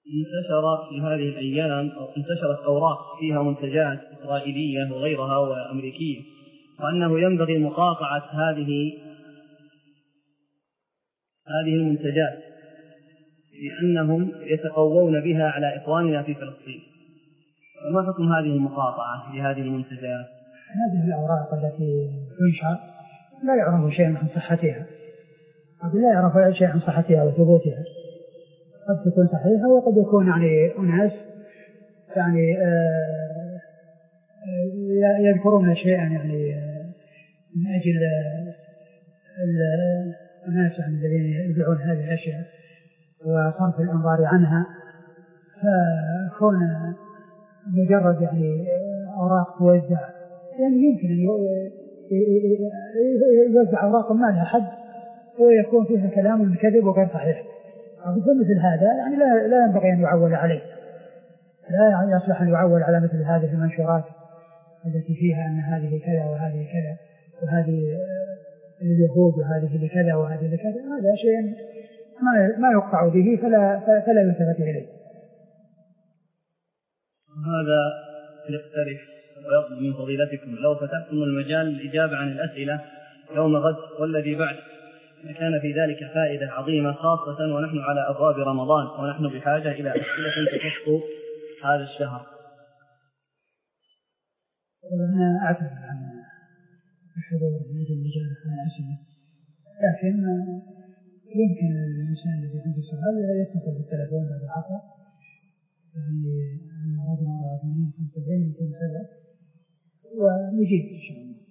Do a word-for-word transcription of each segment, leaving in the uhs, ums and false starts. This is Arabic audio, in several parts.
انتشر في هذه الأيام أو انتشرت أوراق فيها منتجات إسرائيلية وغيرها وأمريكية، وأنه ينبغي مقاطعة هذه هذه المنتجات لأنهم يتقوون بها على إخواننا في فلسطين. وما حكم هذه المقاطعة لهذه المنتجات؟ هذه الأوراق التي تنشر لا يعرف شيء عن صحتها، لا يعرف شيء عن صحتها وثبوتها، قد تكون صحيحة وقد يكون يعني أناس يعني آه يذكرون شيئا يعني من أجل الناس الذين يبيعون هذه الأشياء وصرف الأنظار عنها، فكون مجرد يعني أوراق توزع يعني يمكن أن يوزع أوراق ما لها حد ويكون فيها كلام كذب وغير صحيح، مثل هذا يعني لا, لا ينبغي أن يعول عليه، لا يعني يصلح أن يعول على مثل هذه المنشورات التي فيها أن هذه كذا وهذه كذا وهذه اليهود وهذه لكذا وهذه لكذا. هذا شيء ما ما يقطع به فلا فلا يلتفت إليه. هذا يختلف ويطلب من فضيلتكم لو فتحتم المجال للإجابة عن الأسئلة يوم غد والذي بعد كان في ذلك فائدة عظيمة، خاصة ونحن على أبواب رمضان ونحن بحاجة إلى أسئلة تخص هذا الشهر. أنا أعتذر عن الحضور من أجل الإجابة عن الأسئلة، لكن يمكن الإنسان الذي عنده سؤال يتصل بالتلفون بعد العصر يعني رقم أربعة ثمانية خمسة سبعين مئتين وسبعة ونجيب إن شاء الله.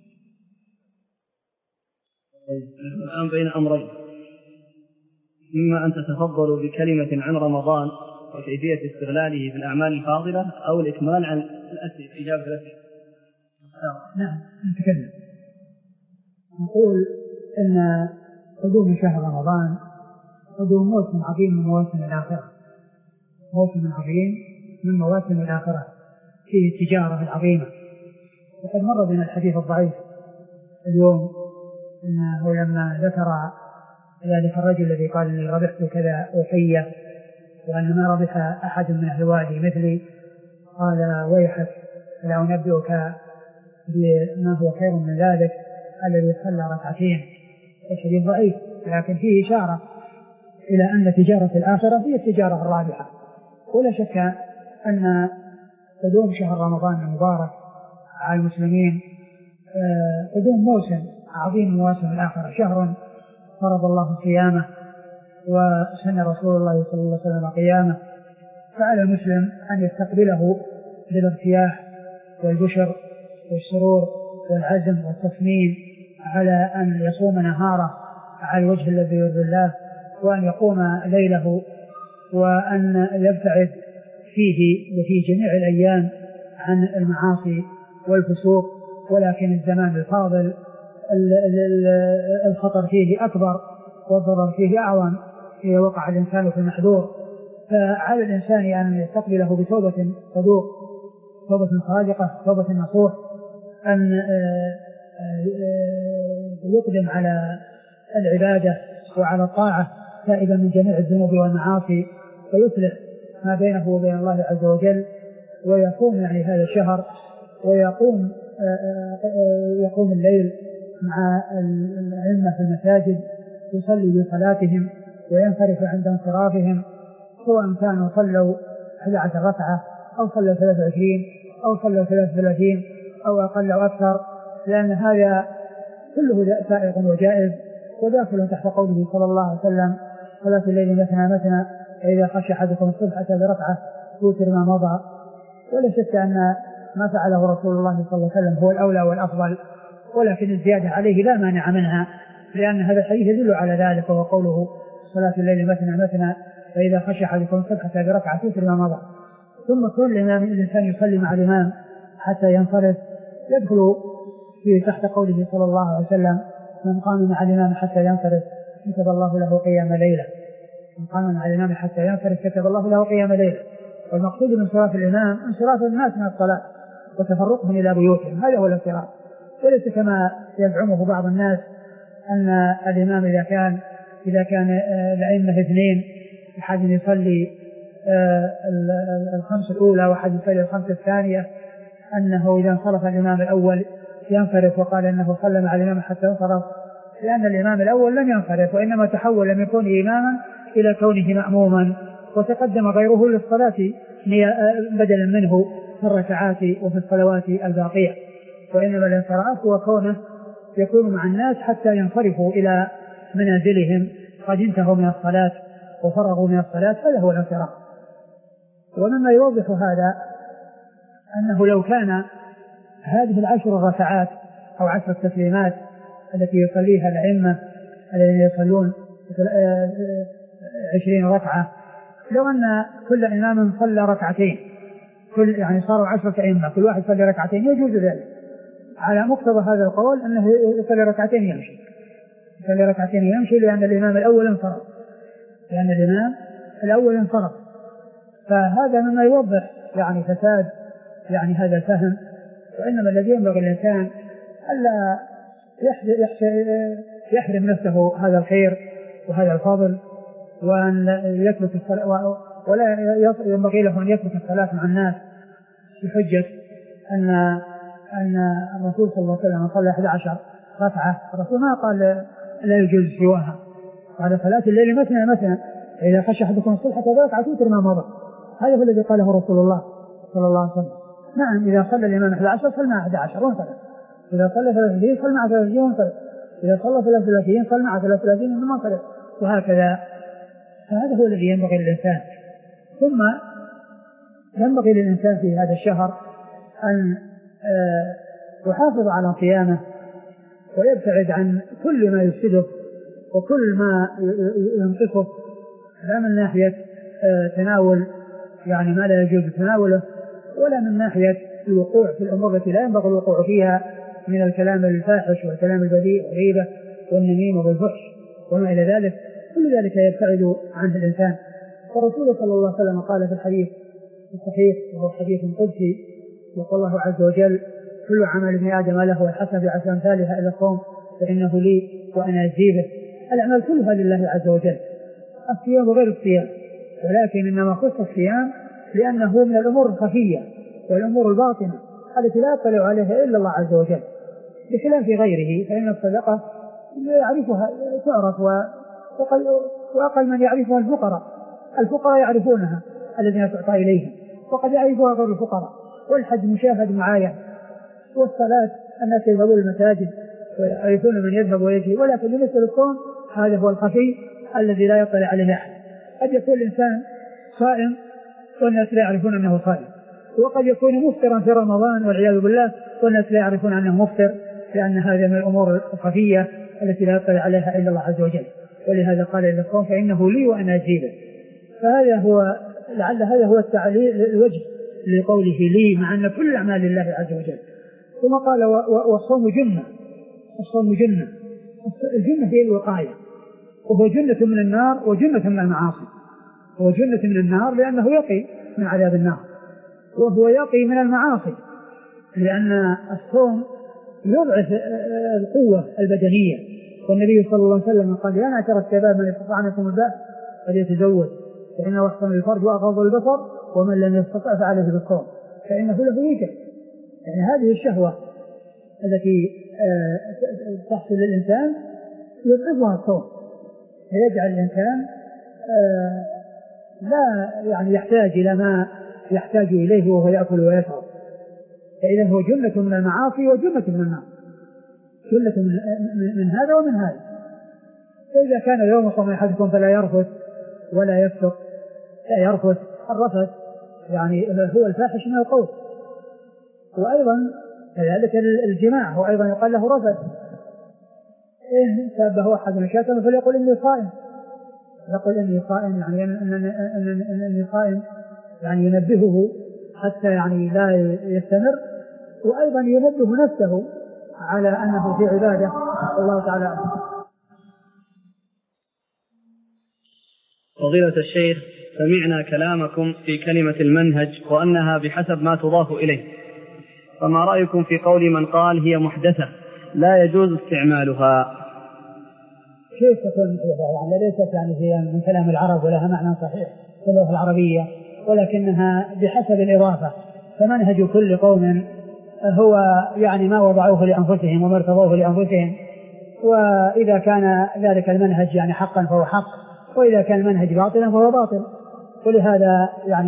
طيب الآن بين أمرين، إما أن تتفضلوا بكلمة عن رمضان وكيفية استغلاله في الأعمال الفاضلة أو الإكمال عن الأسئلة إجابة الأسئلة. نعم نتكلم نقول إن قدوم شهر رمضان قدوم موسم عظيم من مواسم الآخرة، موسم عظيم من مواسم الآخرة فيه التجارة العظيمة. وقد مر بنا الحديث الضعيف اليوم أنه لما ذكر ذلك الرجل الذي قال إني ربحت كذا أوحية وأن ما ربح أحد من أهل الوادي مثلي، قال ويحك لا أنبئك بما هو خير من ذلك الذي صلى ركعتين. الحديث ضعيف لكن فيه إشارة إلى أن تجارة الآخرة هي التجارة الرابحة. ولا شك أن قدوم شهر رمضان المبارك على المسلمين قدوم موسم عظيم من مواسم الآخرة، شهر فرض الله صيامه وسن رسول الله صلى الله عليه وسلم قيامه، فعلى المسلم أن يستقبله بالارتياح والبشر والسرور والعزم والتصميم على أن يصوم نهاره على الوجه الذي يرضي الله، وأن يقوم ليله، وأن يبتعد فيه وفي جميع الأيام عن المعاصي والفسوق. ولكن الزمان الفاضل الخطر فيه أكبر والضرر فيه أعظم إذا وقع الإنسان في المحذور، فعلى الإنسان أن يستقبله بتوبة صدوق، توبة صادقة، توبة نصوح، أن يقدم على العبادة وعلى الطاعة تائبا من جميع الذنوب والمعاصي، ويصلح ما بينه وبين الله عز وجل، ويقوم يعني هذا الشهر ويقوم يقوم الليل مع الأئمة في المساجد يصلي بصلاتهم وينصرف عند انصرافهم، سواء كانوا صلوا أحد عشر ركعة أو صلوا ثلاثة وعشرين أو صلوا ثلاثة وثلاثين أو أقل أو أكثر، لأن هذا كله سائغ وجائز وداخل تحت قوله صلى الله عليه وسلم صلاة الليل مثنى مثنى فإذا خشى أحدكم الصبح أتى بركعة توتر ما مضى. ولا شك أن ما فعله رسول الله صلى الله عليه وسلم هو الأولى والأفضل، ولكن الزيادة عليه لا مانع منها، لأن هذا الحديث يدل على ذلك، وهو قوله صلاة الليل مثنى مثنى فإذا خشى أحدكم الصبح أتى بركعة توتر ما مضى. ثم كل إمام الإنسان يصلي مع الإمام حتى ينصرف يدخل في تحت قوله صلى الله عليه وسلم من قام مع الإمام حتى ينصرف كتب الله له قيام ليلة، من قام مع الإمام حتى ينصرف كتب الله له قيام ليلة. والمقصود من انصراف الإمام انصراف الناس من الصلاة وتفرقهم إلى بيوتهم، هذا هو الانصراف، وليس كما يزعمه بعض الناس أن الإمام إذا كان إذا كان الأئمة اثنين أحد يصلي الخمس الأولى وحديث الخمس الثانية أنه إذا انصرف الإمام الأول ينصرف، وقال أنه سلم على الإمام حتى انصرف، لأن الإمام الأول لم ينصرف وإنما تحول من كونه إماما إلى كونه مأموما، وتقدم غيره للصلاة بدلا منه في الركعات وفي الصلوات الباقية. وإنما الانصراف هو كونه يكون مع الناس حتى ينصرفوا إلى منازلهم قد انتهوا من الصلاة وفرغوا من الصلاة، هذا هو الانصراف. ومما يوضح هذا أنه لو كان هذه العشر ركعات أو عشر التسليمات التي يصليها الأئمة الذين يصلون عشرين ركعة، لو أن كل إمام صلى ركعتين، كل يعني صاروا عشرة أئمة كل واحد صلى ركعتين، يجوز ذلك على مقتضى هذا القول أنه يصلي ركعتين يمشي يصلي ركعتين يمشي لأن الإمام الأول انصرف لأن الإمام الأول انصرف فهذا مما يوضح يعني فساد يعني هذا الفهم. وإنما الذي ينبغي الإنسان ألا يحرم نفسه هذا الخير وهذا الفضل، وأن يترك الصلاة، ولا ينبغي له أن يترك الصلاة مع الناس بحجة أن أن الرسول صلى الله عليه وسلم صلى أحد عشر ركعة، الرسول ما قال لا يجوز سواها، قال صلاة الليل مثنى مثنى إذا خشى أحدكم الصبح فركعة توتر ما مضى، هذا هو الذي قاله رسول الله صلى الله عليه وسلم. نعم إذا صلى الإمام أحد عشر صلى مع أحد عشر وانصرف، إذا صلى ثلاثين صلى مع ثلاثين وانصرف، إذا صلى ثلاثين صلى مع ثلاثين وانصرف، وهكذا. فهذا هو الذي ينبغي للإنسان. ثم ينبغي للإنسان في هذا الشهر أن يحافظ على صيامه ويبتعد عن كل ما يفسده وكل ما ينقصه، لا من ناحية تناول يعني ما لا يجوز تناوله، ولا من ناحية الوقوع في الأمور التي لا ينبغي الوقوع فيها من الكلام الفاحش والكلام البذيء والغيبة والنميمة والفحش وما إلى ذلك، كل ذلك يبتعد عنه الإنسان. والرسول صلى الله عليه وسلم قال في الحديث الصحيح وهو حديث قدسي، يقول الله عز وجل: كل عمل ابن آدم له والحسنة بعشر أمثالها إلا الصوم فإنه لي وأنا أجزي به. الأعمال كلها لله عز وجل، الصيام وغير الصيام، ولكن إنما خص الصيام لأنه من الأمور الخفية والأمور الباطنة التي لا يطلع عليها إلا الله عز وجل، بخلاف غيره فإن الصدقة يعرفها تعرف، وأقل من يعرفها الفقراء الفقراء يعرفونها الذين تعطى إليهم، وقد يعرفها غير الفقراء. والحج مشاهد معايا، والصلاة الناس يذهبون المساجد ويعرفون من يذهب ويجي، ولكن بالنسبة للصوم هذا هو الخفي الذي لا يطلع عليه أحد. قد يكون الإنسان صائم والناس لا يعرفون أنه صائم، وقد يكون مفطرا في رمضان والعياذ بالله والناس لا يعرفون أنه مفطر، لأن هذا من الأمور الخفية التي لا يطلع عليها إلا الله عز وجل. ولهذا قال إلا الصوم فإنه لي وأنا أجزي به. فهذا هو لعل هذا هو التعليل الوجه لقوله لي، مع أن كل أعمال لله عز وجل. ثم قال والصوم جنة، الصوم جنة، الجنة هي الوقاية، وهو جنة من النار وجنة من المعاصي. هو جنة من النار لأنه يقي من عذاب النار، وهو يقي من المعاصي لأن الصوم يضعف القوة البدنية. والنبي صلى الله عليه وسلم قال: يا معشر الشباب من استطاع منكم الباء فليتزوج فإنه أحسن الفرج وأغض البصر ومن لم يستطع فعليه بالصوم فإنه له وجه. يعني هذه الشهوة التي تحصل للإنسان يضعفها الصوم، فيجعل الإنسان لا يعني يحتاج إلى ما يحتاج إليه وهو يأكل ويشرب. فإذا هو جنة من المعاصي وجنة من النار، جنة من, من هذا ومن هذا. فإذا كان يوم صوم أحدكم فلا يرفث ولا يفسق، لا يرفث، الرفث يعني هو الفاحش من القول، وأيضا كذلك الجماع هو أيضا يقال له رفث. إن سابه أحد من شاتم فليقل إني صائم، يقول إني صائم يعني إني صائم يعني ينبهه حتى يعني لا يستمر، وأيضا ينبه نفسه على أنه في عبادة. الله تعالى. فضيلة الشيخ، سمعنا كلامكم في كلمة المنهج وأنها بحسب ما تضاف إليه، فما رأيكم في قول من قال هي محدثة لا يجوز استعمالها؟ كيف تكون محدثة؟ يعني ليست يعني هي من كلام العرب ولها معنى صحيح. في اللغة العربية، ولكنها بحسب الإضافة، فمنهج كل قوم هو يعني ما وضعوه لأنفسهم وما ارتضوه لأنفسهم، وإذا كان ذلك المنهج يعني حقا فهو حق، وإذا كان المنهج باطلا فهو باطل. ولهذا يعني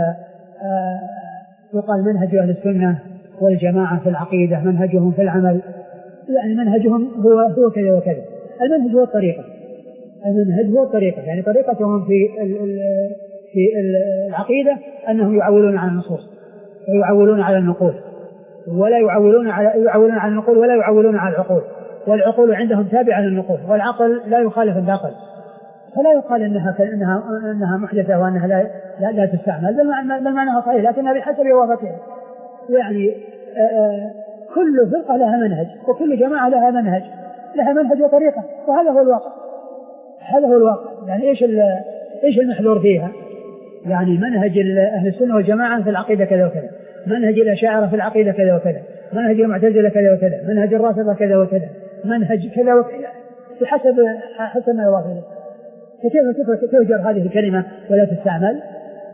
يقال منهج أهل السنة والجماعة في العقيدة منهجهم في العمل، يعني منهجهم هو هو كذا وكذا. المنهج هو الطريقة، المنهج هو الطريقة، يعني طريقتهم في في العقيدة أنهم يعولون على النصوص ويعولون على النقول، ولا يعولون على يعولون على النقول ولا يعولون على العقول، والعقول عندهم تابعة للنقول، والعقل لا يخالف العقل، فلا يقال إنها إنها إنها محدثة وأنها لا لا, لا تستعمل، بل معناها صحيح لكنها بحسب إضافتها. يعني آآ كل فرقة لها منهج، وكل جماعة لها منهج لها منهج وطريقة، وهذا هو الواقع، هذا هو الواقع. يعني إيش إيش المحذور فيها؟ يعني منهج أهل السنة والجماعة في العقيدة كذا وكذا، منهج الأشاعرة في العقيدة كذا وكذا، منهج المعتزلة كذا وكذا، منهج الرافضة كذا وكذا، منهج كذا وكذا، بحسب حسب ما يوافق. فكيف تهجر هذه الكلمة ولا تستعمل؟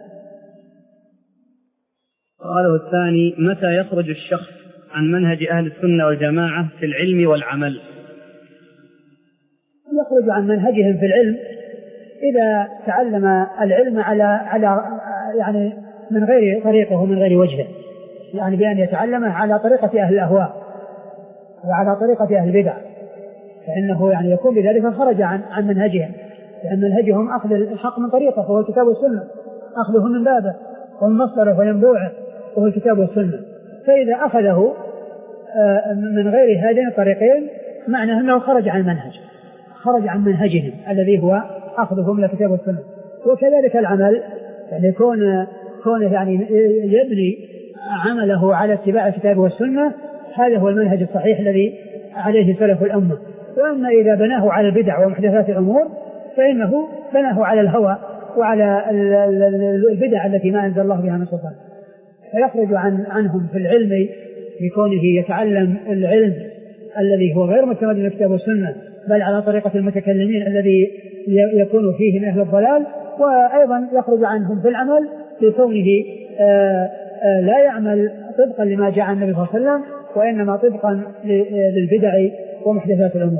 سؤاله الثاني: متى يخرج الشخص عن منهج أهل السنة والجماعة في العلم والعمل؟ يخرج عن منهجهم في العلم إذا تعلم العلم على على يعني من غير طريقه ومن غير وجهه، يعني بأن يتعلمه على طريقة أهل الأهواء وعلى طريقة أهل البدع، فإنه يعني يكون بذلك خرج عن عن منهجهم، لأن منهجهم أخذ الحق من طريقه وهو الكتاب والسنة، أخذه من بابه ومن مصدره وينبوعه وهو الكتاب والسنة. فإذا أخذه من غير هذين الطريقين معناه أنه خرج عن منهج، خرج عن منهجهم الذي هو أخذهم من الكتاب والسنة. وكذلك العمل، يعني كون كونه يعني يبني عمله على اتباع الكتاب والسنة، هذا هو المنهج الصحيح الذي عليه سلف الأمة. وأما إذا بناه على البدع ومحدثات الأمور فإنه بناه على الهوى وعلى البدع التي ما أنزل الله بها من سلطان، فيخرج عن عنهم في العلم بكونه يتعلم العلم الذي هو غير مستمد من الكتاب والسنة، بل على طريقة المتكلمين الذي يكون فيه من أهل الضلال. وأيضا يخرج عنهم في العمل بكونه لا يعمل طبقا لما جاء عن النبي صلى الله عليه وسلم، وإنما طبقا للبدع ومحدثات الأمور.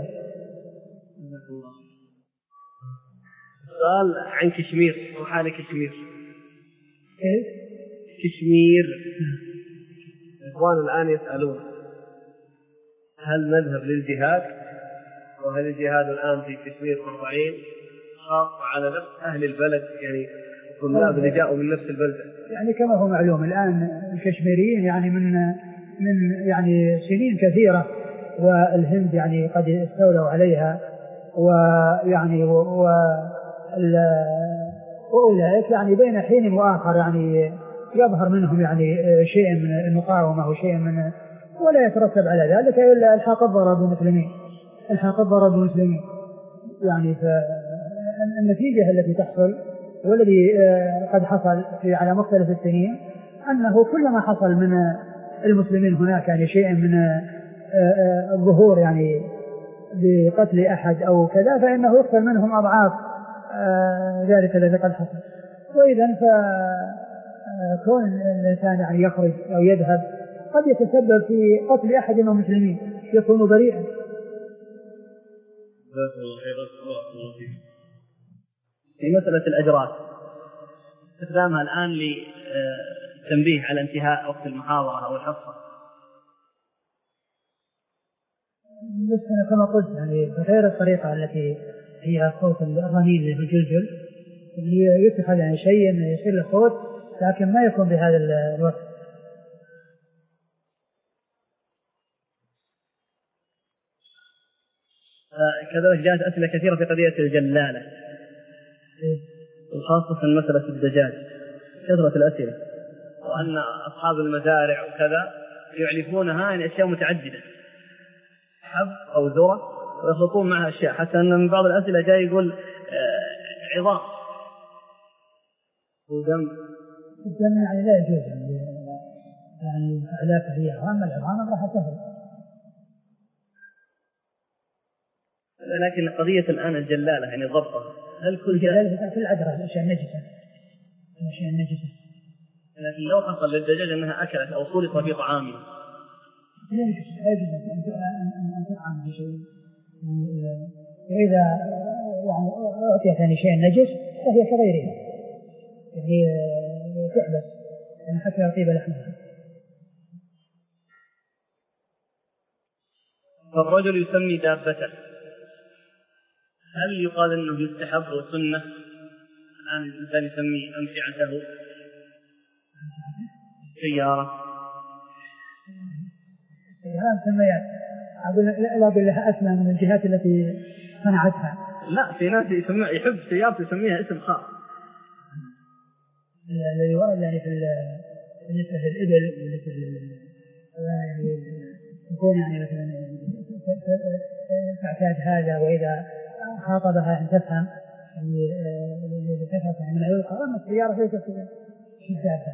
سؤال عن كشمير وحال كشمير. إيه؟ كشمير إخوان الآن يسألون: هل نذهب للجهاد؟ وهل الجهاد الآن في كشمير والصعيد خاص على نفس أهل البلد، يعني الطلاب اللي جاءوا من نفس البلدة؟ يعني كما هو معلوم الآن الكشميريين يعني من من يعني سنين كثيرة، والهند يعني قد استولوا عليها، ويعني وأولئك يعني بين حين وآخر يعني يظهر منهم يعني شيء من المقاومة وشيء من، ولا يترتب على ذلك إلا الحاق الضرر بالمسلمين، الحاق الضرر بالمسلمين. يعني فالنتيجة التي تحصل والذي قد حصل في على مختلف السنين أنه كلما حصل من المسلمين هناك يعني شيء من الظهور يعني بقتل أحد أو كذا، فإنه يقتل منهم أضعاف ذلك الذي قد حصل. وإذا فكون الإنسان يعني يخرج أو يذهب قد يتسبب في قتل أحد من المسلمين يكون بريئا. في مسألة الأجراس استخدامها الآن لتنبيه على انتهاء وقت المحاضرة أو الحصة، بس أنا كما قلت يعني بغير الطريقة التي هي صوت الرنين اللي في الجلجل اللي يتخذ يعني شيء يصير له صوت لكن ما يكون بهذا الوقت. كذلك جاءت أسئلة كثيرة في قضية الجلالة وخاصة مسألة الدجاج، كثرة الأسئلة، وأن أصحاب المزارع وكذا يعرفونها عن أشياء متعددة، حب أو ذرة، ويخلطون معها أشياء، حتى أن من بعض الأسئلة جاء يقول عظام ودم. الدم يعني لا يجوز يعني يعني علاقة هي عظام، العظام راح تهل. لكن قضية الآن الجلالة يعني ضبطها، هل كل جلالة في العذرة الأشياء النجسة الأشياء النجسة. لكن لو حصل للدجاجة أنها أكلت أو خلط في طعامها لا يجوز أن تطعم بشيء، وإذا يعني أعطيت ثاني شيء نجس فهي كغيرها، يعني تحبس يعني حتى يطيب لحمها. فالرجل يسمي دابته، هل يقال أنه يستحب وسنة الآن الإنسان يسمي أمتعته سيارة؟ سيارة سميات أقول لا أقول لها أسمى من الجهات التي صنعتها. لا، في ناس يسمى يحب سيارة يسميها اسم خاص. الذي ورد يعني في بالنسبة للإبل وبالنسبة يعني يكون يعني مثلا تعتاد هذا، وإذا خاطبها أن تفهم يعني تفهم من العلقة. أما السيارة ليست شدادة.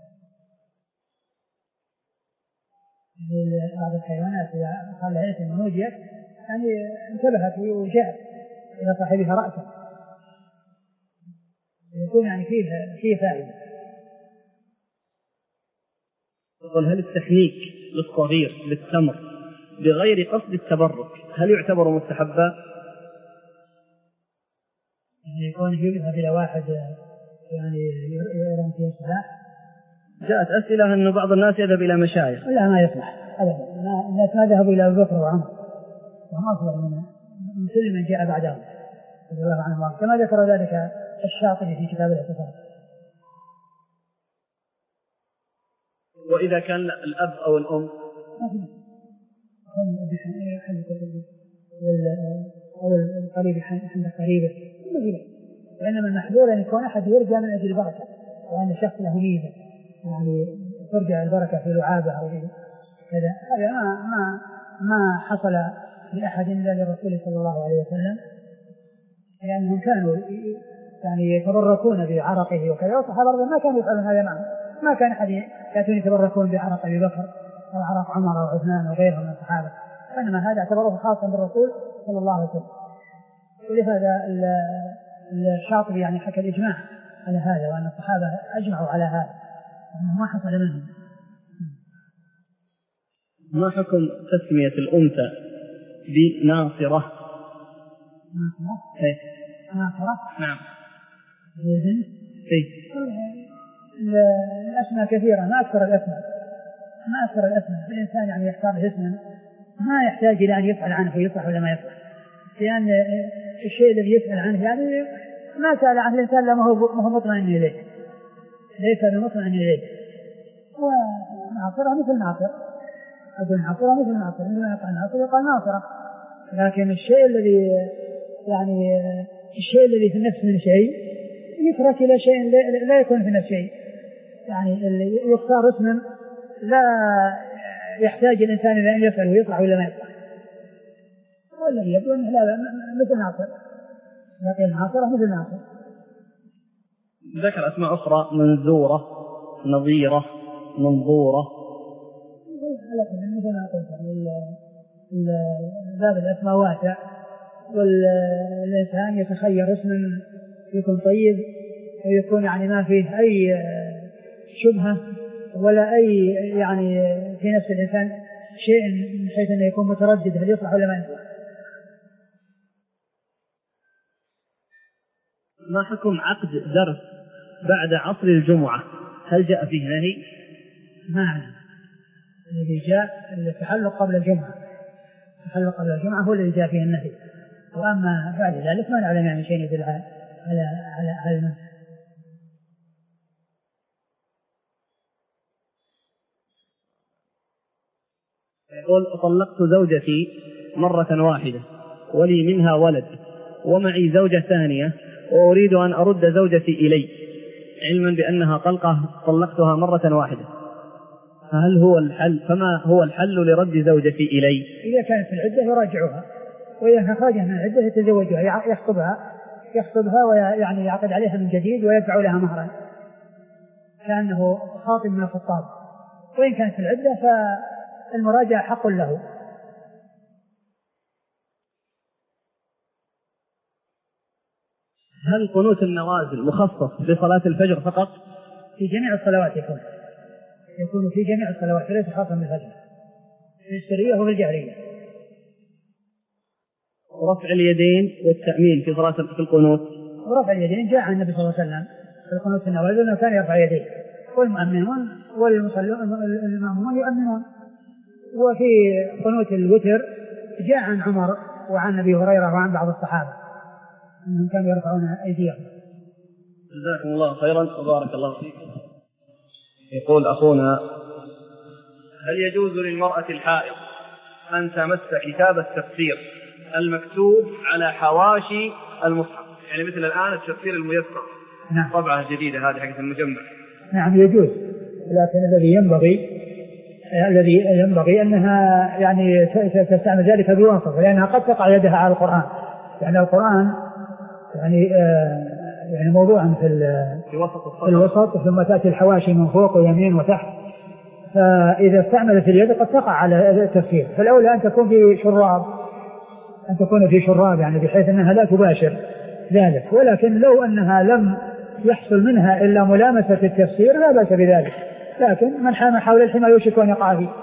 بعض الحيوانات إذا قال لها اسم نوديت يعني انتبهت وجاءت إلى صاحبها رأسا، يكون يعني فيه فيه فائدة. يقول هل التحنيك للصغير بالتمر بغير قصد التبرك هل يعتبر مستحبا؟ يعني يكون يذهب إلى واحد يعني يرى فيه الصلاح. جاءت أسئلة أن بعض الناس يذهب إلى مشايخ. لا، ما يصلح أبدا. الناس ما ذهبوا إلى أبي بكر وعمر وهم أفضل من كل من جاء بعدهم رضي الله عنهم، كما ذكر ذلك الشاطبي في كتاب الاعتصام. وإذا كان الأب أو الأم ما في أو القريب عند قريبه، وإنما المحذور أن يكون أحد يرجى من أجل البركة، وأن الشخص له ميزة يعني ترجع البركة في لعابه أو كذا. هذا ما ما ما حصل لأحد إلا للرسول صلى الله عليه وسلم، لأنهم كانوا يعني يتبركون بعرقه وكذا، والصحابة ما كانوا يفعلون هذا معه. ما كان أحد يأتون يتبركون بعرق أبي بكر أو عرق عمر أو عثمان وغيرهم من الصحابة، وإنما هذا اعتبره خاصا بالرسول صلى الله عليه وسلم. ولهذا الشاطبي يعني حكى الإجماع على هذا، وأن الصحابة أجمعوا على هذا ما حصل منهم. ما حكم تسمية الأنثى بناصرة؟ ناصرة؟ إيه ناصرة؟ نعم. البنت؟ إيه. الأسماء كثيرة، ما أكثر الأسماء، ما أكثر الأسماء. الإنسان يعني يختار اسما ما يحتاج إلى أن يسأل عنه يصلح ولا ما يصلح، لأن الشيء الذي يسأل عنه يعني ما سأل عنه الإنسان لما هو مطمئن إليه، ليس بمطمئن إليه. وناصرة مثل ناصر، أقول ناصرة مثل ناصر، مثل ما يقال ناصر يقال ناصرة. لكن الشيء الذي يعني الشيء الذي في النفس من شيء يترك إلى شيء لا يكون في النفس شيء، يعني يختار اسما لا يحتاج الإنسان إلى أن يسأل ويطلع ولا ما يطلع. والذي يقول لا مثل ناصر، لكن ناصرة مثل ناصر. ذكر أسماء أخرى منزورة، نظيرة، منظورة. لكن مثل ما قلت يعني باب الأسماء واسع، والإنسان يتخير اسما يكون طيب ويكون يعني ما فيه أي شبهة ولا أي يعني في نفس الإنسان شيء من حيث أنه يكون متردد هل يصلح ولا ما يصلح. ما حكم عقد درس بعد عصر الجمعة؟ هل جاء فيه نهي؟ نعم، الذي جاء التحلق قبل الجمعة، التحلق قبل الجمعة هو الذي جاء فيه النهي، وأما بعد ذلك ما نعلم يعني شيء يدل على على على على المنع. يقول طلقت زوجتي مرة واحدة ولي منها ولد ومعي زوجة ثانية وأريد أن أرد زوجتي إلي علما بأنها طلقة طلقتها مرة واحدة، فهل هو الحل فما هو الحل لرد زوجتي إلي؟ إذا كانت في العدة يراجعها، وإذا خرجت من العدة يتزوجها، يخطبها يخطبها ويعني يعقد عليها من جديد ويدفع لها مهرا كأنه خاطب من الخطاب. وإن كانت في العدة فالمراجعة حق له. هل قنوت النوازل مخصص لصلاة الفجر فقط؟ في جميع الصلوات يكون يكون في جميع الصلوات ليس خاصا بالفجر، في السرية وفي الجهرية. ورفع اليدين والتأمين في صلاة في القنوت. ورفع اليدين جاء عن النبي صلى الله عليه وسلم في القنوت النوازل أنه كان يرفع يديه، والمؤمنون والمأمومون يؤمنون. وفي قنوت الوتر جاء عن عمر وعن أبي هريرة وعن بعض الصحابة أنهم كانوا يرفعون أيديهم. جزاكم الله خيرا وبارك الله فيكم. يقول أخونا: هل يجوز للمرأة الحائض أن تمس كتاب التفسير المكتوب على حواشي المصحف، يعني مثل الآن التفسير الميسر؟ نعم. طبعة جديدة هذه حقة المجمع. نعم يجوز، لكن الذي ينبغي الذي ينبغي أنها يعني تستعمل ذلك بواسطة، لأنها قد تقع يدها على القرآن، يعني القرآن يعني آه يعني موضوعا في في وسط في الوسط، ثم تأتي الحواشي من فوق ويمين وتحت، فإذا استعملت اليد قد تقع على التفسير. فالأولى أن تكون في شراب أن تكون في شراب يعني بحيث أنها لا تباشر ذلك، ولكن لو أنها لم يحصل منها إلا ملامسة التفسير لا بأس بذلك، لكن من حام حول الحمى يوشك أن يقع فيه.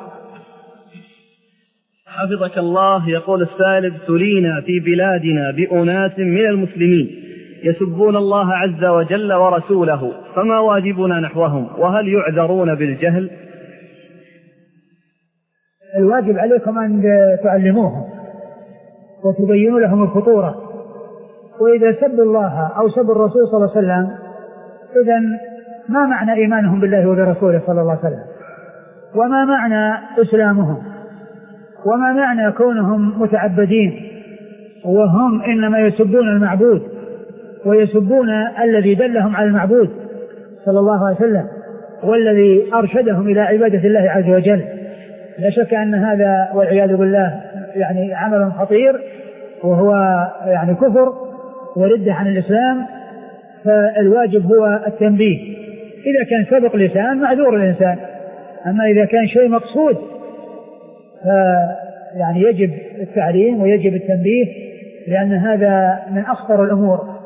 حفظك الله. يقول السائل: ابتلينا في بلادنا بأناس من المسلمين يسبون الله عز وجل ورسوله، فما واجبنا نحوهم، وهل يعذرون بالجهل؟ الواجب عليكم أن تعلموهم وتبينوا لهم الخطورة، وإذا سبوا الله أو سبوا الرسول صلى الله عليه وسلم إذن ما معنى إيمانهم بالله وبرسوله صلى الله عليه وسلم، وما معنى إسلامهم، وما معنى كونهم متعبدين وهم إنما يسبون المعبود ويسبون الذي دلهم على المعبود صلى الله عليه وسلم والذي أرشدهم إلى عبادة الله عز وجل. لا شك أن هذا والعياذ بالله يعني عمل خطير، وهو يعني كفر وردة عن الإسلام. فالواجب هو التنبيه، إذا كان سبق لسان معذور الإنسان، أما إذا كان شيء مقصود فيعني يجب التعليم ويجب التنبيه، لأن هذا من أخطر الأمور.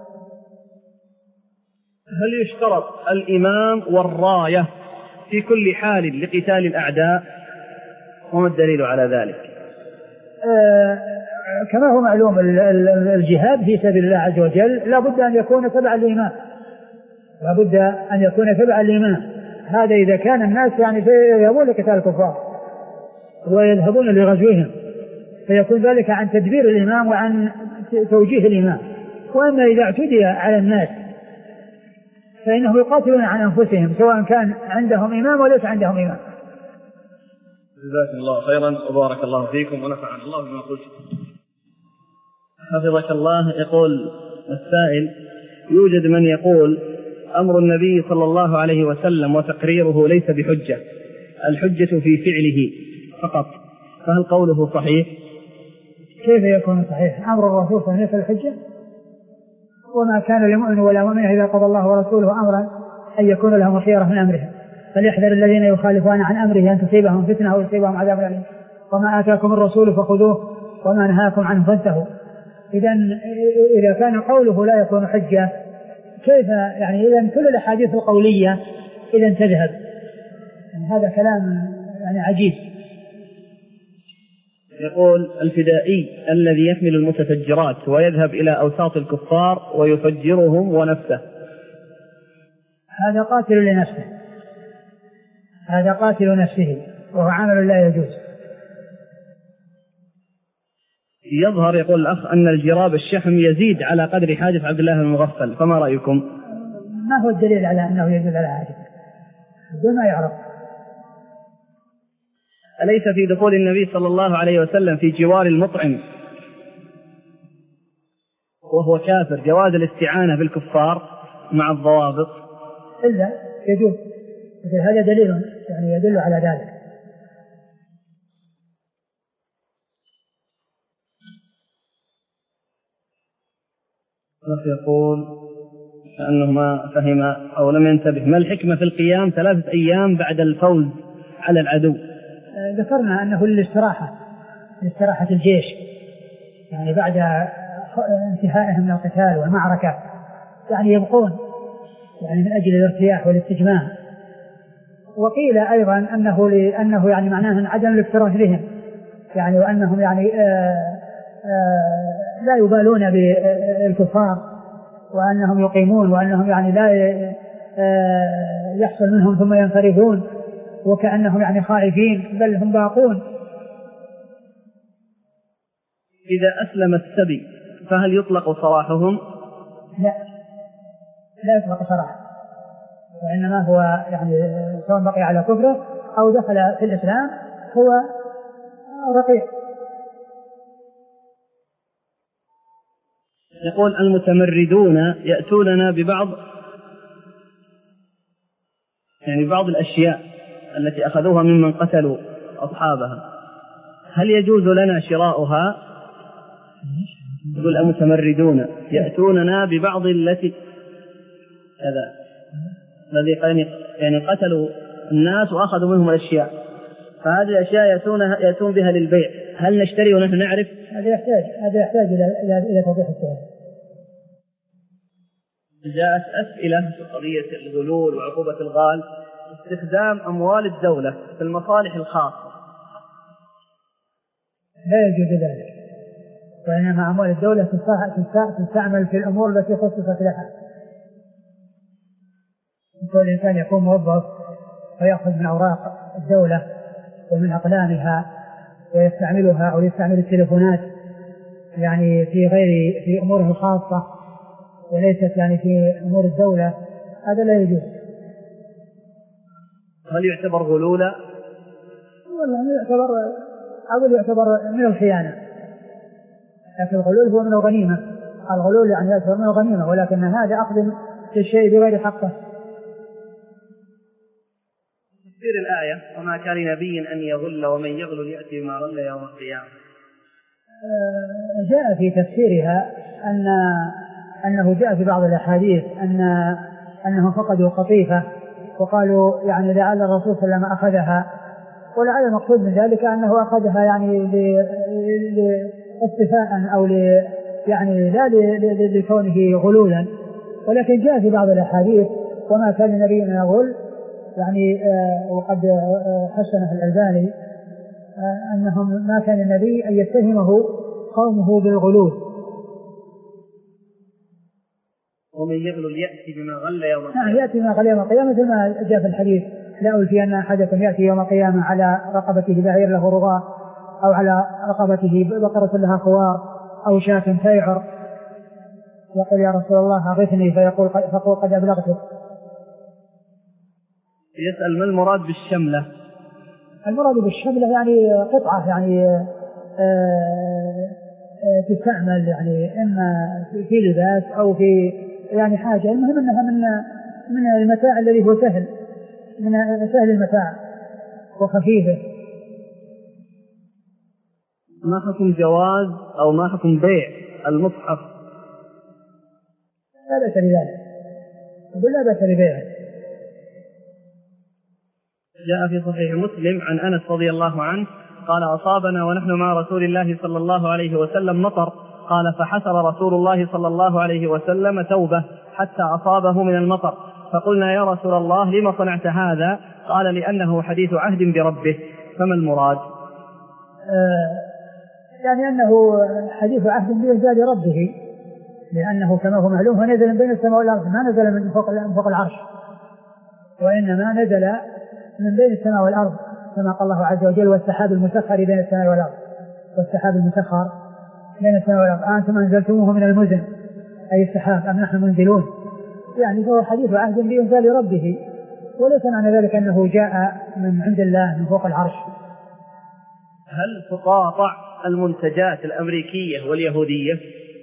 هل يشترط الإمام والراية في كل حال لقتال الأعداء، وما الدليل على ذلك؟ آه كما هو معلوم الجهاد في سبيل الله عز وجل لا بد أن يكون تبع الإمام، لا بد أن يكون تبع الإمام. هذا إذا كان الناس يعني يذهبون لقتال الكفار ويذهبون لغزوهم، فيكون ذلك عن تدبير الإمام وعن توجيه الإمام. وأما إذا اعتدي على الناس فإنه يقاتلون عن أنفسهم، سواء كان عندهم إمام وليس عندهم إمام. جزاكم الله خيرا وبارك الله فيكم ونفعنا الله بما قلت. حفظك الله. يقول السائل: يوجد من يقول أمر النبي صلى الله عليه وسلم وتقريره ليس بحجة، الحجة في فعله فقط، فهل قوله صحيح؟ كيف يكون صحيح؟ أمر الرسول صلى الله عليه وسلم ليس بحجة، وما كان لمؤمن ولا مؤمن إذا قضى الله ورسوله أمرا أن يكون لهم الخيرة من أمرهم، فليحذر الذين يخالفون عن أمره أن تصيبهم فتنة أو يصيبهم عذاب أليم. وما آتاكم الرسول فخذوه وما نهاكم عنه فانتهوا. إذن إذا كان قوله لا يكون حجة كيف يعني؟ إذن كل الأحاديث القولية إذن تذهب، يعني هذا كلام يعني عجيب. يقول الفدائي الذي يحمل المتفجرات ويذهب إلى أوساط الكفار ويفجرهم ونفسه، هذا قاتل لنفسه، هذا قاتل نفسه وهو عمل لا يجوز. يظهر يقول الأخ أن الجراب الشحم يزيد على قدر حاجة عبد الله المغفل، فما رأيكم؟ ما هو الدليل على أنه يزيد على حاجة؟ بدون ما يعرف. أليس في دخول النبي صلى الله عليه وسلم في جوار المطعم وهو كافر جواز الاستعانة بالكفار مع الضوابط؟ إلا يجوز، هذا دليل يعني يدل على ذلك. يقول أنه ما فهم أو لم ينتبه: ما الحكمة في القيام ثلاثة أيام بعد الفوز على العدو؟ ذكرنا أنه للاستراحة، لاستراحة الجيش، يعني بعد انتهائهم من القتال والمعركة، يعني يبقون يعني من أجل الارتياح والاستجمام. وقيل أيضا أنه لأنه يعني معناه عدم الاكتراث بهم، يعني وأنهم يعني آآ آآ لا يبالون بالكفار، وأنهم يقيمون، وأنهم يعني لا يحصل منهم ثم ينصرفون وكأنهم يعني خائفين، بل هم باقون. إذا أسلم السبي فهل يطلق سراحهم؟ لا، لا يطلق سراح، وإنما هو يعني سواء بقي على كفره أو دخل في الإسلام هو رقيق. يقول المتمردون يأتوننا ببعض يعني بعض الأشياء التي أخذوها ممن قتلوا أصحابها، هل يجوز لنا شراؤها؟ يقول المتمردون يأتوننا ببعض التي كذا الذي يعني قتلوا الناس وأخذوا منهم الأشياء، فهذه الأشياء يأتون يأتون بها للبيع، هل نشتري ونحن نعرف؟ هذا يحتاج هذا يحتاج إلى إلى إلى توضيح السؤال. جاءت أسئلة في قضية الغلول وعقوبة الغال، استخدام أموال الدولة في المصالح الخاصة. لا يجوز ذلك، وإنما أموال الدولة تستعمل في الأمور التي خصصت لها. كل إنسان يكون موظف ويأخذ من أوراق الدولة ومن أقلامها ويستعملها أو يستعمل التليفونات يعني في غير في أموره الخاصة وليست يعني في أمور الدولة، هذا لا يجوز. هل يعتبر غلولا؟ والله يعتبر أقول يعتبر من الخيانة، لكن الغلول هو من الغنيمة. الغلول يعني يعتبر من الغنيمة، ولكن هذا أخذ في الشيء بغير حقه. تفسير الآية وما كان لنبي أن يغل ومن يغل يأتي بما غل يوم القيامة، جاء في تفسيرها أن أنه جاء في بعض الأحاديث أن أنهم فقدوا قطيفة وقالوا يعني لعل الرسول صلى الله عليه وسلم أخذها، ولعل المقصود من ذلك أنه أخذها يعني لاستفاء أو ل يعني لا لكونه غلولا، ولكن جاء في بعض الأحاديث وما كان لنبي أن يغل يعني آه وقد آه حسنه الألباني آه أنهم ما كان النبي أن يتهمه قومه بالغلول. ومن يغلل يأتي بما غل يوم القيامة. نعم يأتي بما غل يوم القيامة مثل ما جاء في الحديث لا ألفي أن أحدكم يأتي يوم القيامة على رقبته بعير له رغاء أو على رقبته بقرة لها خوار أو شاة تيعر، يقول يا رسول الله أغثني فيقول فقول قد أبلغتك. يسأل ما المراد بالشملة؟ المراد بالشملة يعني قطعة يعني آآ آآ تستعمل يعني إما في لباس أو في يعني حاجة، المهم أنها من من المتاع الذي هو سهل، من سهل المتاع وخفيفه. ما حكم جواز أو ما حكم بيع المصحف؟ لا بأس بذلك، أقول لا بأس ببيعه. جاء في صحيح مسلم عن أنس رضي الله عنه قال أصابنا ونحن مع رسول الله صلى الله عليه وسلم مطر، قال فحسر رسول الله صلى الله عليه وسلم ثوبه حتى أصابه من المطر، فقلنا يا رسول الله لما صنعت هذا؟ قال لأنه حديث عهد بربه. فما المراد؟ آه يعني أنه حديث عهد بإنزال ربه، لأنه كما هو معلوم هو نزل من بين السماء والأرض، ما نزل من فوق, من فوق العرش، وإنما نزل من بين السماء والأرض كما قال الله عز وجل والسحاب المسخر بين السماء والأرض، والسحاب المسخر بين السماء والأرض أنتم أنزلتموه من المزن أي السحاب أم نحن منزلون، يعني هو حديث عهد بإنزال ربه، وليس معنى ذلك أنه جاء من عند الله من فوق العرش. هل تقاطع المنتجات الأمريكية واليهودية؟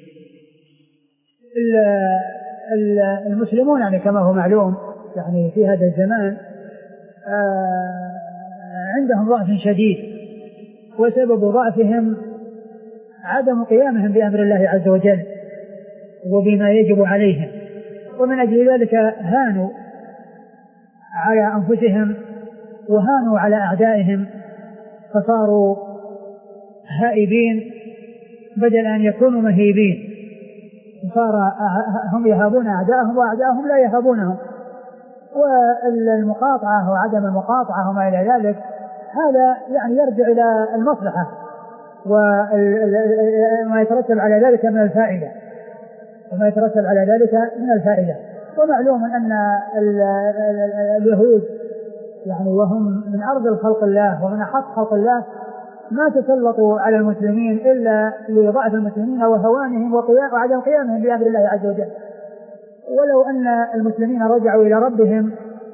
المسلمون يعني كما هو معلوم يعني في هذا الزمان عندهم ضعف شديد، وسبب ضعفهم عدم قيامهم بأمر الله عز وجل وبما يجب عليهم، ومن أجل ذلك هانوا على أنفسهم وهانوا على أعدائهم، فصاروا هائبين بدل أن يكونوا مهيبين. صار هم يهابون أعداءهم وأعداءهم لا يهابونهم. والمقاطعة وعدم المقاطعة وما إلى ذلك هذا يعني يرجع إلى المصلحة وما يترتب على ذلك من الفائدة وما يترتب على ذلك من الفائدة. ومعلوم أن اليهود يعني وهم من أرض الخلق الله ومن أحق خلق الله ما تسلطوا على المسلمين إلا لضعف المسلمين وهوانهم وعدم قيامهم بأمر الله عز وجل. ولو أن المسلمين رجعوا إلى ربهم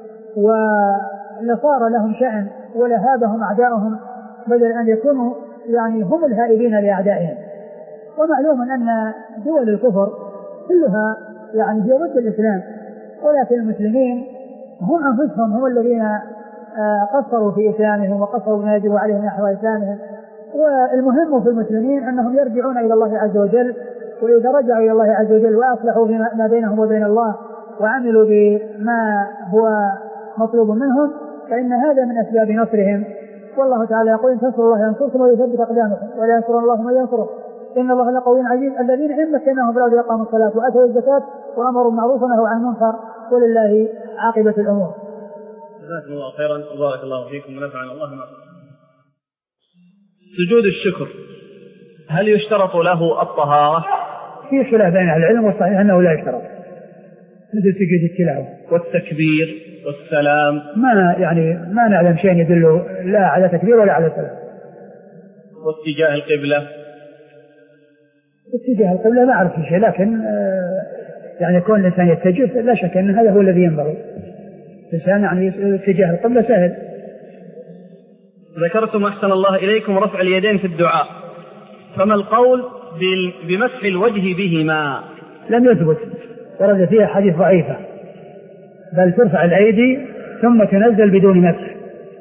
ولصار لهم شأن ولهابهم أعداؤهم بدل أن يكونوا يعني هم الهائبين لأعدائهم. ومعلوم أن دول الكفر كلها يعني هي ضد الإسلام، ولكن المسلمين هم أنفسهم هم الذين قصروا في إسلامهم وقصروا ما يجب عليهم نحو إسلامهم. والمهم في المسلمين أنهم يرجعون إلى الله عز وجل، وإذا رجعوا إلى الله عز وجل وأصلحوا ما بينهم وبين الله وعملوا بما هو مطلوب منهم فإن هذا من أسباب نصرهم. والله تعالى يقول إن تنصروا الله ينصركم ويثبت أقدامكم ولا ينصر الله من ينصره إن الله لقوي عزيز الذين إن مكناهم في الأرض أقاموا الصلاة وآتوا الزكاة وأمروا بالمعروف ونهوا عن المنكر ولله عاقبة الأمور. جزاكم الله خيرا وبارك الله فيكم ونفعنا الله ما قلتم. سجود الشكر هل يشترط له الطهارة؟ في خلاف بين أهل العلم والصحيح أنه لا يشترط مثل سجود التلاوة. والتكبير والسلام ما يعني ما نعلم شيء يدل لا على تكبير ولا على سلام. واتجاه القبلة اتجاه القبلة ما أعرف شيء، لكن يعني كون الإنسان يتجه لا شك أن هذا هو الذي ينبغي. الإنسان يعني اتجاه القبلة سهل. ذكرتم أحسن الله إليكم رفع اليدين في الدعاء، فما القول بمسح الوجه بهما؟ لم يثبت، ورد فيها حديث ضعيفة، بل ترفع الأيدي ثم تنزل بدون مسح.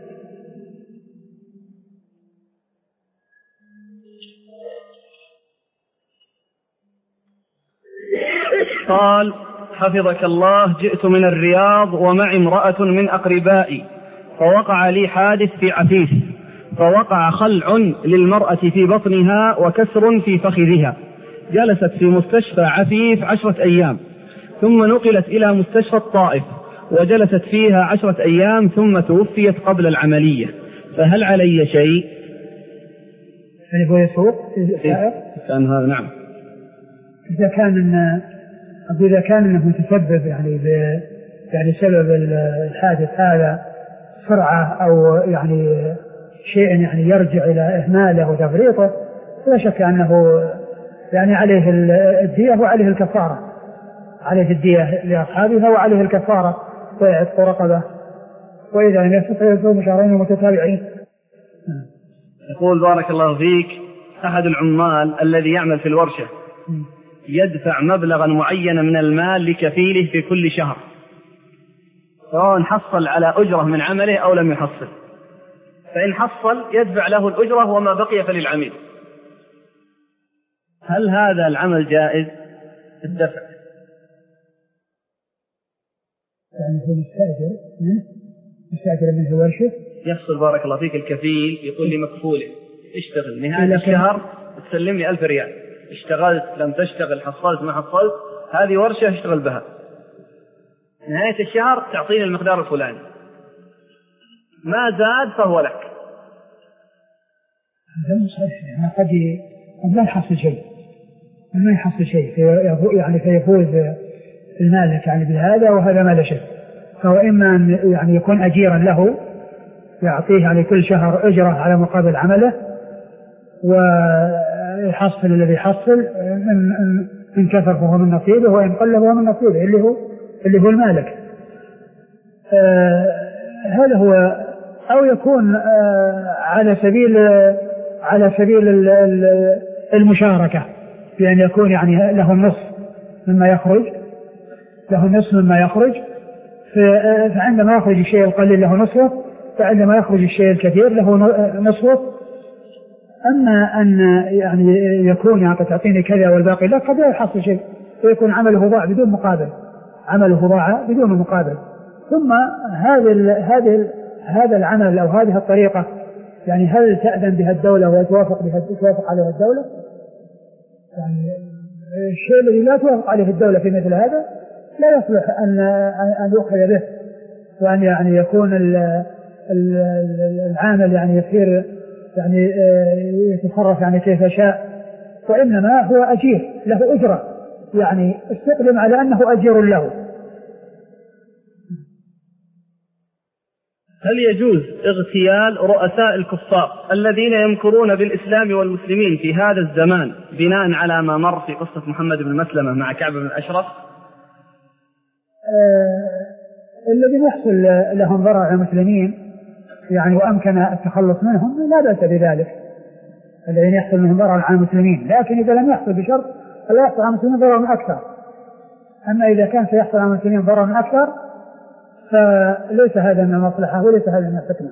قال حفظك الله جئت من الرياض ومعي امرأة من أقربائي فوقع لي حادث في عفيف، فوقع خلع للمرأة في بطنها وكسر في فخذها، جلست في مستشفى عفيف عشرة أيام ثم نقلت إلى مستشفى الطائف وجلست فيها عشرة أيام ثم توفيت قبل العملية، فهل علي شيء؟ يعني هو يسوق كان هذا نعم. إذا كان إن إذا كان إنه متسبب يعني ب يعني سبب الحادث هذا سرعة أو يعني شيء يعني يرجع إلى إهماله وتفريطه لا شك أنه يعني عليه الدية وعليه الكفارة، عليه الدية لأصحابها وعليه الكفارة ويعتق رقبة، وإذا لم يستطع يصوم شهرين متتابعين. يقول بارك الله فيك أحد العمال الذي يعمل في الورشة يدفع مبلغا معينا من المال لكفيله في كل شهر سواء حصل على أجرة من عمله أو لم يحصل، فإن حصل يدفع له الأجرة وما بقي فللعميل، هل هذا العمل جائز الدفع؟ يعني هو مستأجر منه مستأجر منه الورشة يحصل بارك الله فيك الكفيل يقول لي مكفولة اشتغل نهاية الشهر تسلم لي ألف ريال، اشتغلت لم تشتغل حصلت ما حصلت هذه ورشة اشتغل بها، نهاية الشهر تعطيني المقدار الفلاني، ما زاد فهو لك. هذا مو صحيح، يعني قد قد لا يحصل شيء ما يحصل شيء يعني فيفوز المالك يعني بهذا وهذا ما لا شك، فهو إما أن يعني يكون أجيرا له يعطيه يعني كل شهر أجرة على مقابل عمله ويحصل الذي يحصل من من كثر فهو من نصيبه وإن قل فهو من نصيبه اللي هو اللي هو المالك. آه هذا هو، أو يكون آه على سبيل على سبيل المشاركة بأن يكون يعني له النصف مما يخرج له النصف مما يخرج فعندما يخرج الشيء القليل له نصفه فعندما يخرج الشيء الكثير له نصفه. أما أن يعني يكون يعني تعطيني كذا والباقي لا قد لا يحصل شيء ويكون عمله ضاع بدون مقابل عمله ضاع بدون مقابل. ثم هذا هذا هذا العمل أو هذه الطريقة يعني هل تأذن بها الدولة وتوافق بها توافق عليها الدولة؟ يعني الشيء الذي لا توافق عليه الدولة في مثل هذا لا يصلح أن أن يؤخذ به، وأن يعني يكون العامل يعني يصير يعني يتصرف يعني كيف شاء، وإنما هو أجير له أجرة، يعني استقدم على أنه أجير له. هل يجوز اغتيال رؤساء الكفار الذين يمكرون بالإسلام والمسلمين في هذا الزمان بناء على ما مر في قصة محمد بن مسلمة مع كعب بن الأشرف؟ آه الذين يحصل لهم ضرر على المسلمين يعني وأمكن التخلص منهم لا بأس بذلك، الذين يحصل منهم ضرر على المسلمين، لكن إذا لم يحصل بشرط فلا يحصل على المسلمين ضرر أكثر. أما إذا كان سيحصل على المسلمين ضرر أكثر فليس هذا من المصلحة وليس هذا من الحكمة.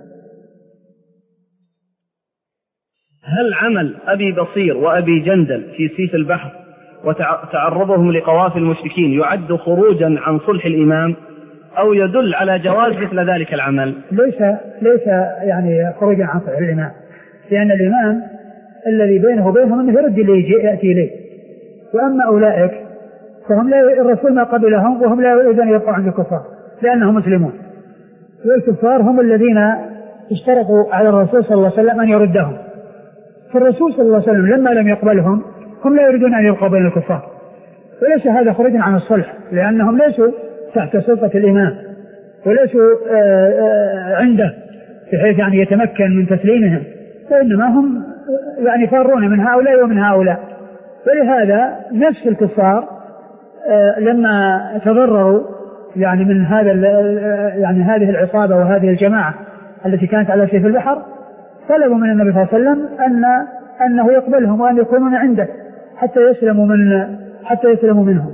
هل عمل أبي بصير وأبي جندل في سيف البحر وتعرضهم لقوافل المشركين يعد خروجا عن صلح الإمام أو يدل على جواز مثل ذلك العمل؟ ليس ليس يعني خروجا عن صلح الإمام، لأن الإمام الذي بينه وبينهم أنه يرد اللي يأتي إليه، وأما أولئك فهم لا الرسول ما قبلهم وهم لا يريدون أن يبقوا عند الكفار لأنهم مسلمون، والكفار هم الذين اشترطوا على الرسول صلى الله عليه وسلم أن يردهم، فالرسول صلى الله عليه وسلم لما لم يقبلهم هم لا يريدون أن يبقوا بين الكفار، وليس هذا خروج عن الصلح لأنهم ليسوا تحت سلطة الإمام وليسوا عنده بحيث يعني يتمكن من تسليمهم، وإنما هم يعني فارون من هؤلاء ومن هؤلاء. ولهذا نفس الكفار لما تضرروا يعني من هذا يعني هذه العصابة وهذه الجماعة التي كانت على سيف البحر طلبوا من النبي صلى الله عليه وسلم أن أنه يقبلهم وأن يكونون عنده حتى يسلموا من حتى يسلموا منهم.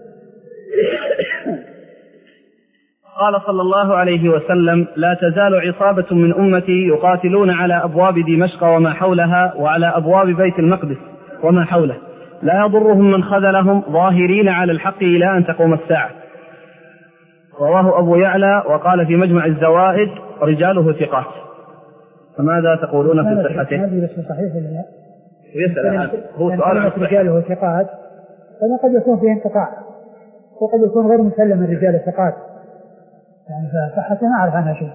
قال صلى الله عليه وسلم: لا تزال عصابة من أمتي يقاتلون على أبواب دمشق وما حولها وعلى أبواب بيت المقدس وما حوله لا يضرهم من خذلهم ظاهرين على الحق إلى أن تقوم الساعة. رواه أبو يعلى وقال في مجمع الزوائد رجاله ثقات. فماذا تقولون في صحته؟ هذه بس صحيح ولا لا؟ ويسأل عنه هو سؤال عن رجاله ثقات، فما قد يكون فيه انقطاع وقد يكون غير مسلم من رجال الثقات، يعني فصحته ما أعرف عنها شيء.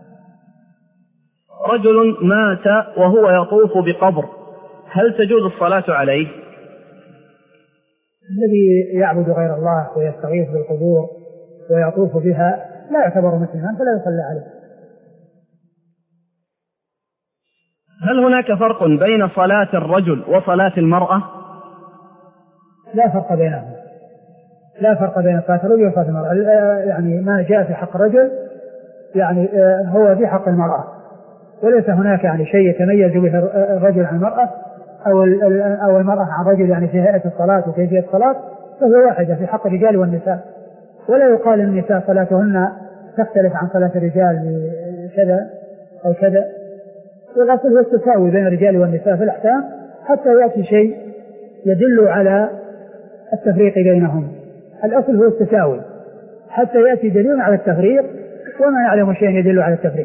رجل مات وهو يطوف بقبر، هل تجوز الصلاة عليه؟ الذي يعبد غير الله ويستغيث بالقبور ويطوف بها لا يعتبر مسلما فلا يصلى عليه. هل هناك فرق بين صلاة الرجل وصلاة المرأة؟ لا فرق بينهم، لا فرق بين صلاة الرجل وصلاة المرأة، يعني ما جاء في حق الرجل يعني هو في حق المرأة، وليس هناك يعني شيء يتميز به الرجل عن المرأة أو أو المرأة عن الرجل يعني في هيئة الصلاة وكيفية الصلاة، فهي واحدة في حق الرجال والنساء، ولا يقال النساء صلاتهن تختلف عن صلاة الرجال كذا أو كذا، والأصل هو التساوي بين الرجال والنساء في الأحكام حتى يأتي شيء يدل على التفريق بينهم. الأصل هو التساوي حتى يأتي دليل على التفريق، وما يعلم شيء يدل على التفريق.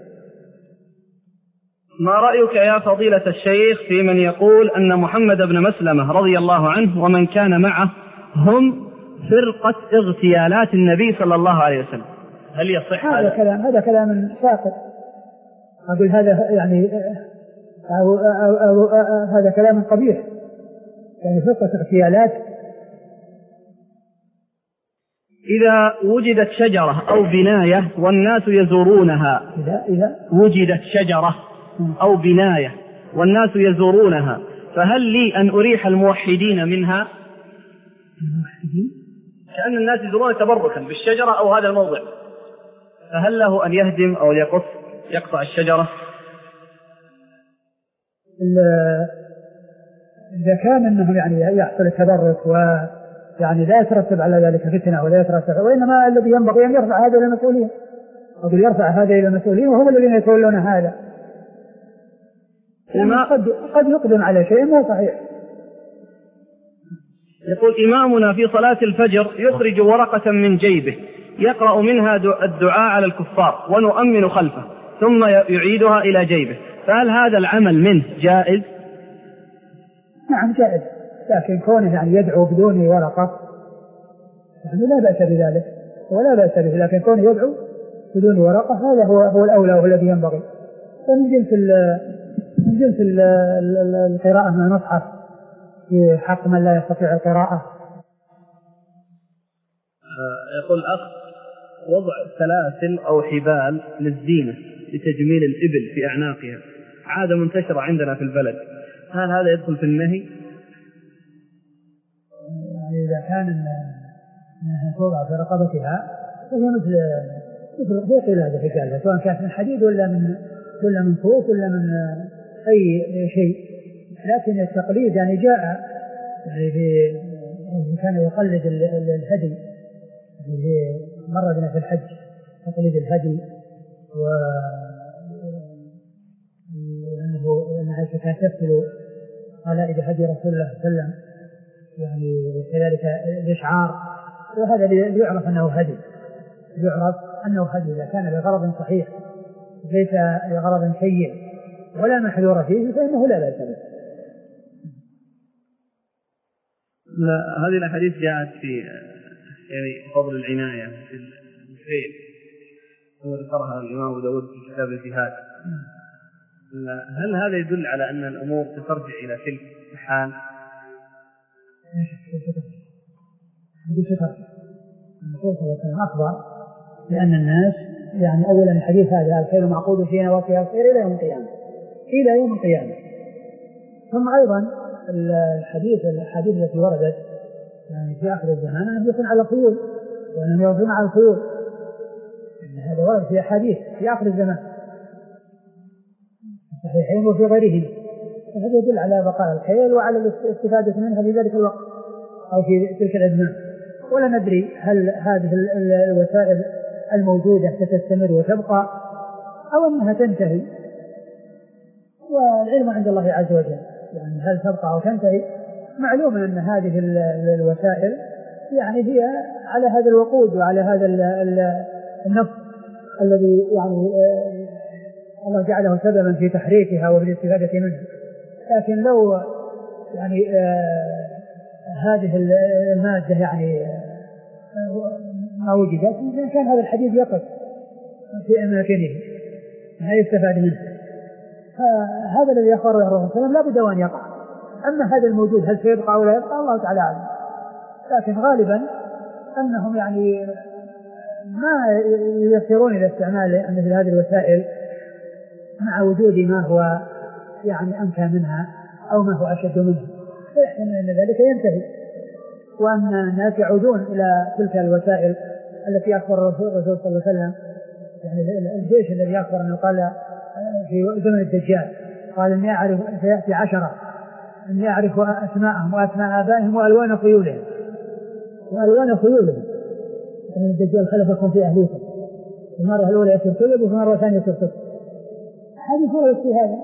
ما رأيك يا فضيلة الشيخ في من يقول أن محمد بن مسلمة رضي الله عنه ومن كان معه هم فرقة اغتيالات النبي صلى الله عليه وسلم؟ هل يصح هذا كلام؟ هذا كلام ساقط. أقول هذا يعني أو أو أو أو هذا كلام قبيح، يعني فرقة اغتيالات. إذا وجدت شجرة أو بناية والناس يزورونها، إذا إذا وجدت شجرة أو بناية والناس يزورونها، فهل لي أن أريح الموحدين منها؟ الموحدين؟ كأن الناس يزورون تبركا بالشجرة أو هذا الموضع، فهل له أن يهدم أو يقص يقطع الشجرة؟ إذا كان أنه يعني يحصل التبرك ويعني لا يترتب على ذلك فتنة ولا يترتب، وإنما الذي ينبغي أن يرفع هذا إلى المسؤولين، أو يرفع هذا إلى المسؤولين وهم الذين يتولون هذا. يعني قد قد يقدم على شيء مو صحيح. يقول إمامنا في صلاة الفجر يخرج ورقة من جيبه يقرأ منها الدعاء على الكفار ونؤمن خلفه ثم يعيدها إلى جيبه، فهل هذا العمل منه جائز؟ نعم جائز، لكن كونه يعني يدعو بدون ورقة يعني لا بأس بذلك ولا بأس به، لكن كونه يدعو بدون ورقة هذا هو هو الأولى وهو الذي ينبغي. فمن جنس من جنس القراءة من المصحف في حق من لا يستطيع القراءة. يقول أخ: وضع سلاسل أو حبال للزينة لتجميل الإبل في أعناقها عادة منتشرة عندنا في البلد، هل هذا يدخل في النهي؟ يعني إذا كان أنها توضع في رقبتها فهي مثل مثل هي قلادة في قلبها، سواء كانت من حديد ولا من ولا من صوف ولا من أي شيء. لكن التقليد يعني جاء يعني في كان يقلد الهدي اللي مر بنا في الحج، تقليد الهدي، وأنه أن عائشة كانت تغسل قلائد هدي رسول الله صلى الله عليه وسلم يعني، وكذلك الإشعار، وهذا ليعرف أنه هدي، يعرف أنه هدي إذا كان بغرض صحيح ليس بغرض سيء ولا محذور فيه فإنه لا بأس به. هذه الأحاديث جاءت في يعني فضل العناية في الخير، وذكرها الإمام أبو داود في كتاب الجهاد. هل هذا يدل على أن الأمور ترجع إلى تلك الحال؟ الرسول صلى الله عليه وسلم أخبر لأن الناس يعني أولا الحديث هذا الخير معقود فينا وفيها الخير إلى يوم القيامة إلى يوم القيامة. ثم أيضا الحديث الحديث التي وردت يعني في آخر الزمان أنه يكون على الخيول وأنه يوزن على الخيول، هذا ورد في أحاديث في آخر الزمان صحيحين وفي غيرهم، هذا يدل على بقاء الخيل وعلى الاستفادة منها في ذلك الوقت أو في تلك الأزمان. ولا ندري هل هذه الوسائل الموجودة ستستمر وتبقى أو أنها تنتهي، والعلم عند الله عز وجل، يعني هل تبقى أو تنتهي. معلوم أن هذه الوسائل يعني هي على هذا الوقود وعلى هذا النفس الذي يعني الله جعله سببا في تحريكها وفي الاستفادة منها. لكن لو يعني آه هذه المادة يعني آه ما وجدت كان هذا الحديث يقف في أماكنه ما يستفاد منه. هذا الذي أخبره الرسول صلى الله عليه وسلم لا بد أن يقع. أما هذا الموجود هل سيبقى أو لا يبقى الله تعالى أعلم، لكن غالبا أنهم يعني ما يسيرون إلى استعمال مثل هذه الوسائل مع وجود ما هو يعني أمكن منها أو ما هو أشد منه، فيحتمل أن ذلك ينتهي وأن الناس يعودون إلى تلك الوسائل التي أخبر الرسول صلى الله عليه وسلم. يعني الجيش الذي أخبر أنه قال في زمن الدجال قال إني أعرف سيأتي عشرة إني أعرف أسماءهم وأسماء آبائهم وألوان خيولهم وألوان خيولهم. يعني الدجال خلفكم في أهليكم، المرة الأولى يصير كذب وفي المرة الثانية يصير كذب. هذه فرص في هذا.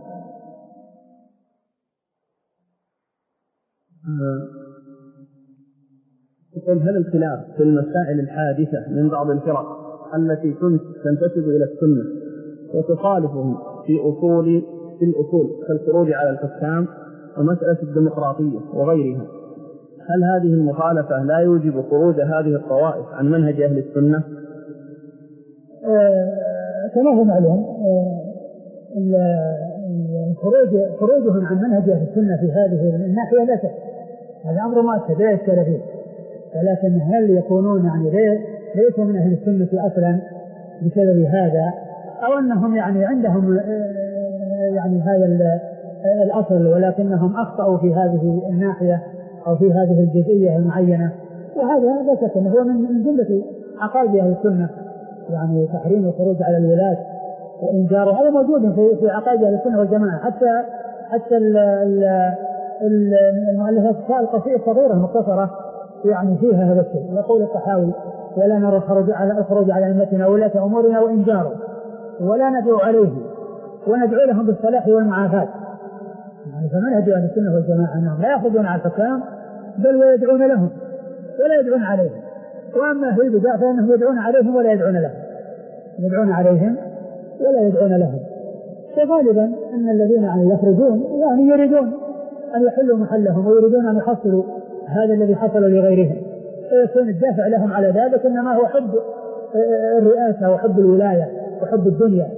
يقول: هل الخلاف في المسائل الحادثة من بعض الفرق التي تنتسب إلى السنة وتخالفهم في أصول في الأصول كالخروج على الحكام ومسألة الديمقراطية وغيرها، هل هذه المخالفة لا يوجب خروج هذه الطوائف عن منهج أهل السنة؟ آه كما هو معلوم آه الخروج خروجهم عن منهج أهل السنة في هذه الناحية لا شك هذا أمر مؤكد لا إشكال فيه، ولكن هل يكونون يعني ليسوا من أهل السنة أصلا بسبب هذا أو أنهم يعني عندهم يعني هذا الأصل ولكنهم أخطأوا في هذه الناحية أو في هذه الجزئية المعينة؟ وهذا لا شك أنه هو من جملة عقائد أهل السنة، يعني تحريم الخروج على الولاة وإنجاره، هذا موجود في في عقائد أهل السنة والجماعة. حتى حتى المؤلفات القصيرة الصغيرة المختصرة يعني فيها هذا الشيء. يقول الطحاوي: ولا نرى الخروج على الخروج على أئمتنا ولاة أمورنا وإنجاره ولا ندعو عليه وندعو لهم بالصلاح والمعافاة. يعني فمنهج أهل السنة والجماعة أنهم لا يأخذون على الحكام بل ويدعون لهم ولا يدعون عليهم، وأما في البدع فإنهم يدعون عليهم ولا يدعون لهم يدعون عليهم ولا يدعون لهم. فغالبا أن الذين يعني يخرجون يعني يريدون أن يحلوا محلهم ويريدون أن يحصلوا هذا الذي حصل لغيرهم، فيكون الدافع لهم على ذلك إنما هو حب الرئاسة وحب الولاية وحب الدنيا.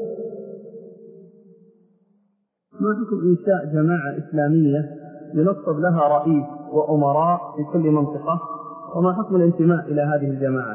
ما حكم إنشاء جماعة إسلامية ينصب لها رئيس وأمراء في كل منطقة، وما حكم الانتماء إلى هذه الجماعة؟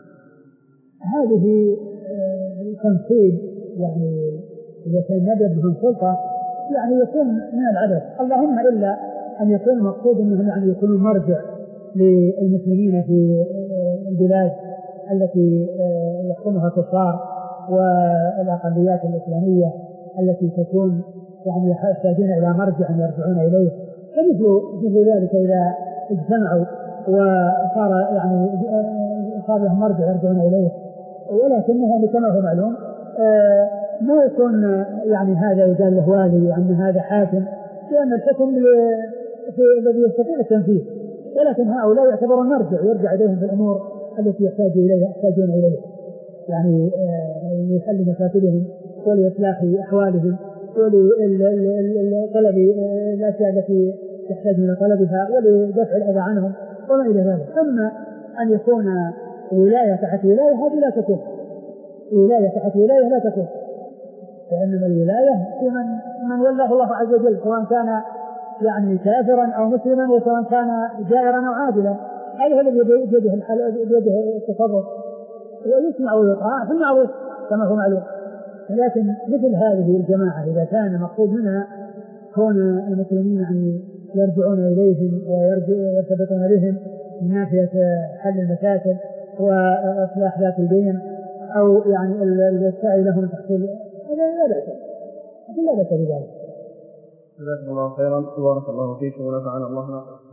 هذه تنصيب يعني إذا كان نبي بهم سلطة يعني يكون من العدد، اللهم إلا أن يكون مقصود أنهم يعني يكونوا مرجع للمسلمين في البلاد التي يحكمها كفار والأقليات الإسلامية التي تكون يعني يحتاجون إلى مرجع يرجعون إليه، فمثل ذلك إذا اجتمعوا وصار يعني صار لهم مرجع يرجعون إليه، ولكنه كما هو معلوم ما يكون يعني هذا يقال له والي وأن هذا حاكم، لأن الحكم الذي يستطيع التنفيذ، ولكن هؤلاء يعتبرون مرجع يرجع إليهم في الأمور التي يحتاج إليها يحتاجون إليها، يعني لحل مشاكلهم ولإصلاح أحوالهم ولطلب الأشياء التي يحتاجون إلى طلبها ولدفع الأذى عنهم وما إلى ذلك. أما أن يكون ولاية تحت ولاية هذه لا تكون، ولاية تحت ولاية لا تكون، فإنما الولاية في من من ولاه الله عز وجل، سواء كان يعني كافرا أو مسلما وسواء كان جائرا أو عادلا، هذا هو الذي بيده بيده التصرف ويسمع ويطاع في المعروف كما هو معلوم. لكن مثل هذه الجماعة إذا كان مقصود منها كون المسلمين يعني يرجعون إليهم ويرتبطون بهم من ناحية حل المشاكل وإصلاح ذات الدين أو يعني السعي لهم تحصيل، هذا لا بأس، لا بأس بذلك. جزاكم الله خيرا، بارك الله فيكم ونفعنا الله.